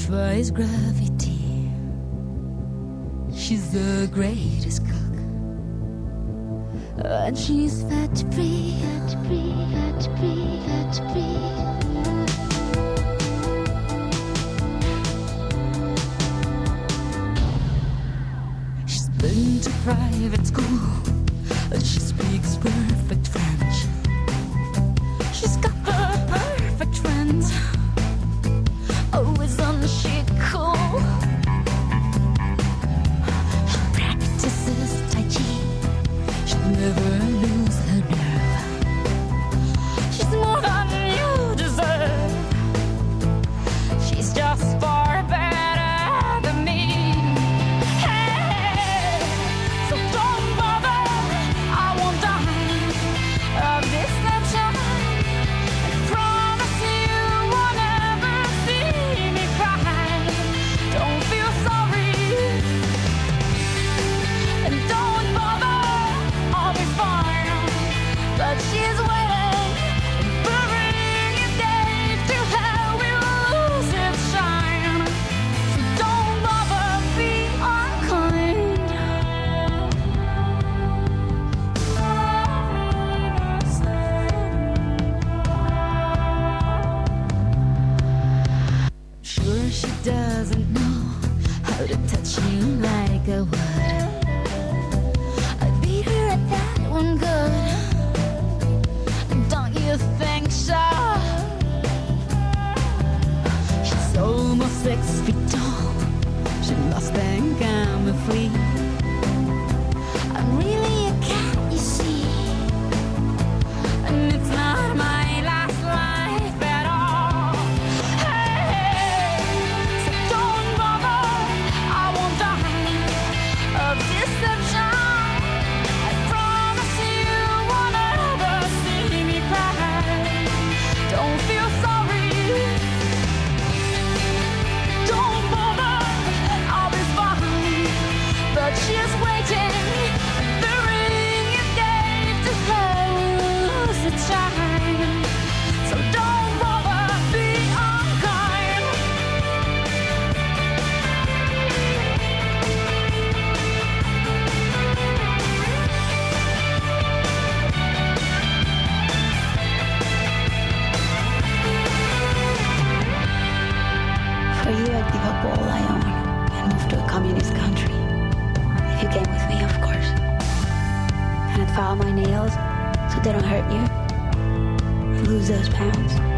defies gravity. She's the greatest cook, and she's fat free, fat free, fat free, fat free. She's been to private school, and she speaks perfect French. She's got her perfect friends, always on the shit cool. She practices Tai Chi, she'll never lose her nerve. She's more than you deserve, she's just far better than me. Hey, so don't bother, I won't die of this sunshine. I promise you won't ever see me cry. Don't feel sorry, and don't bother, I'll be fine. But she's waiting, burying a day to hell will lose its shine. So don't bother, be unkind. Sure she doesn't know how to touch you like I would. I beat her at that one good, don't you think so? She's almost 6 feet tall, she must think I'm a flea. I'm really a cat, you see, and it's not my last life at all. Hey, so don't bother, I won't die of deception. I promise you won't ever see me cry. Don't feel sorry, don't bother, I'll be fine. But she's waiting, burying a day to lose its shine. So don't bother, be unkind. For you, I'd give up all I own and move to a communist country. If you came with me, of course. And I'd file my nails so they don't hurt you. And lose those pounds.